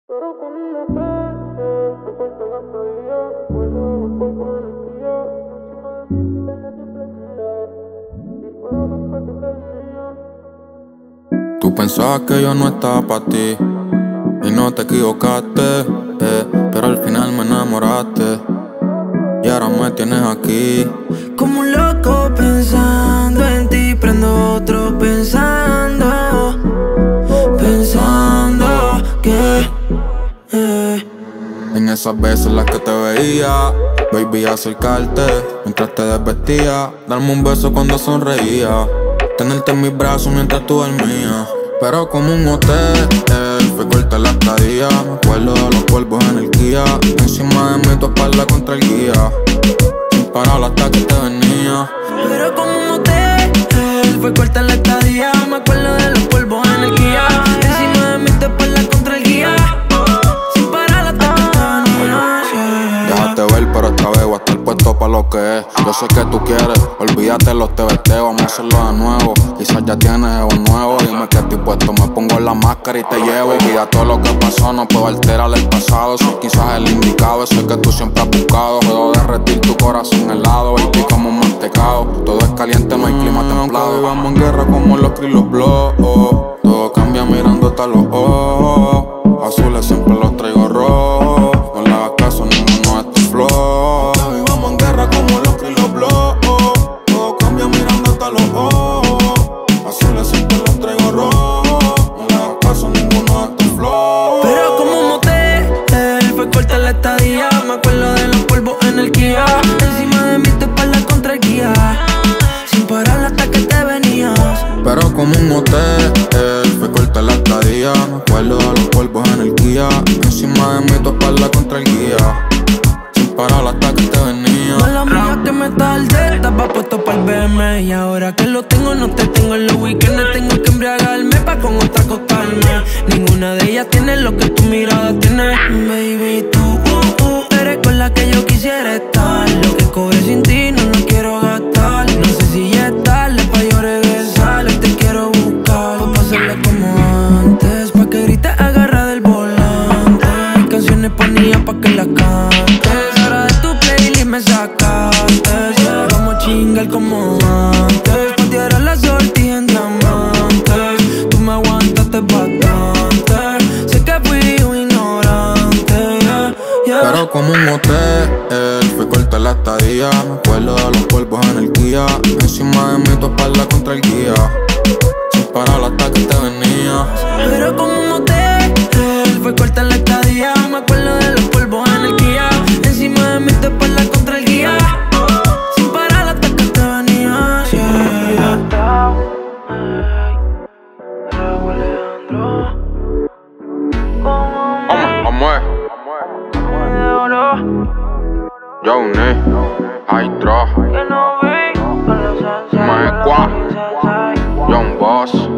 Tú pensabas que yo no estaba para ti y no te equivocaste, pero al final me enamoraste y ahora me tienes aquí. Como un loco pensando en ti, prendo otro pensando que En esas veces las que te veía, baby, acercarte mientras te desvestía, darme un beso cuando sonreía, tenerte en mis brazos mientras tú dormías. Pero como un hotel, fue corta la estadía. Me acuerdo de los polvos en el Kia, encima de mí tu espalda contra el guía, sin parar hasta que te venía. Pero como un hotel, fue corta la estadía. Me acuerdo de los polvos en el Kia, encima de mí tu espalda contra el guía, sin parar hasta que te venía. Déjate ver, pero esta vez voy a estar puesto pa' lo que es. Yo sé que tú quieres, olvídate los TBT, vamos a hacerlo de nuevo. Quizás ya tienes un nuevo, dime que estoy puesto, me pongo la máscara y te llevo. Olvida todo lo que pasó, no puedo alterar el pasado. Soy quizás el indicado, ese que tú siempre has buscado. Puedo derretir tu corazón helado, baby, como un mantecado. Todo es caliente, no hay clima templado. Aunque vivamos en guerra como los Chris los Blogs, todo cambia mirándote a los ojos. Azules siempre los traigo rojos, no le hagas caso, ninguno de tus flow. Vivamos en guerra como los Chris los Blogs, todo cambia mirándote a los ojos. Azules siempre los traigo rojos, no le hagas caso, ninguno de tus flow. Pero como un motel, fue corta la estadía. Me acuerdo de los polvos en el Kia, encima de mí tu espalda contra el guía, sin parar hasta que te venías. Pero como un hotel, fue corta la estadía. Me acuerdo de los polvos en el Kia, encima de mí tu espalda contra el guía, sin parar hasta que te venía. Mala mía que me tardé, estaba puesto para el BM. Y ahora que lo tengo, no te tengo en los weekends. Tengo que embriagarme pa' con otra acostarme. Ninguna de ellas tiene lo que tu mirada tiene. Baby, tú eres con la que yo quisiera estar. Lo que cobré sin ti no lo quiero gastar. No sé si ya es tarde pa' yo regresar. Te quiero buscar pa' hacerle como antes, pa' que grites agarra del volante. Mis canciones ponía pa' que las cantes. Ahora de tu playlist me sacaste, yeah. Vamos a chingar como antes, pa' tirar la sortija en diamantes. Tú me aguantaste bastante, sé que fui un ignorante, yeah. Pero como un hotel, fue corta la estadía. Me acuerdo de los polvos en el Kia, encima de mí tu espalda contra el guía, sin parar hasta que te venía. Pero como un hotel, fue corta la estadía. Me acuerdo de los polvos en el Kia, encima de mí tu espalda contra el guía, sin parar hasta que te venías, yeah. Amor, Johnny, Hydro, John Boss.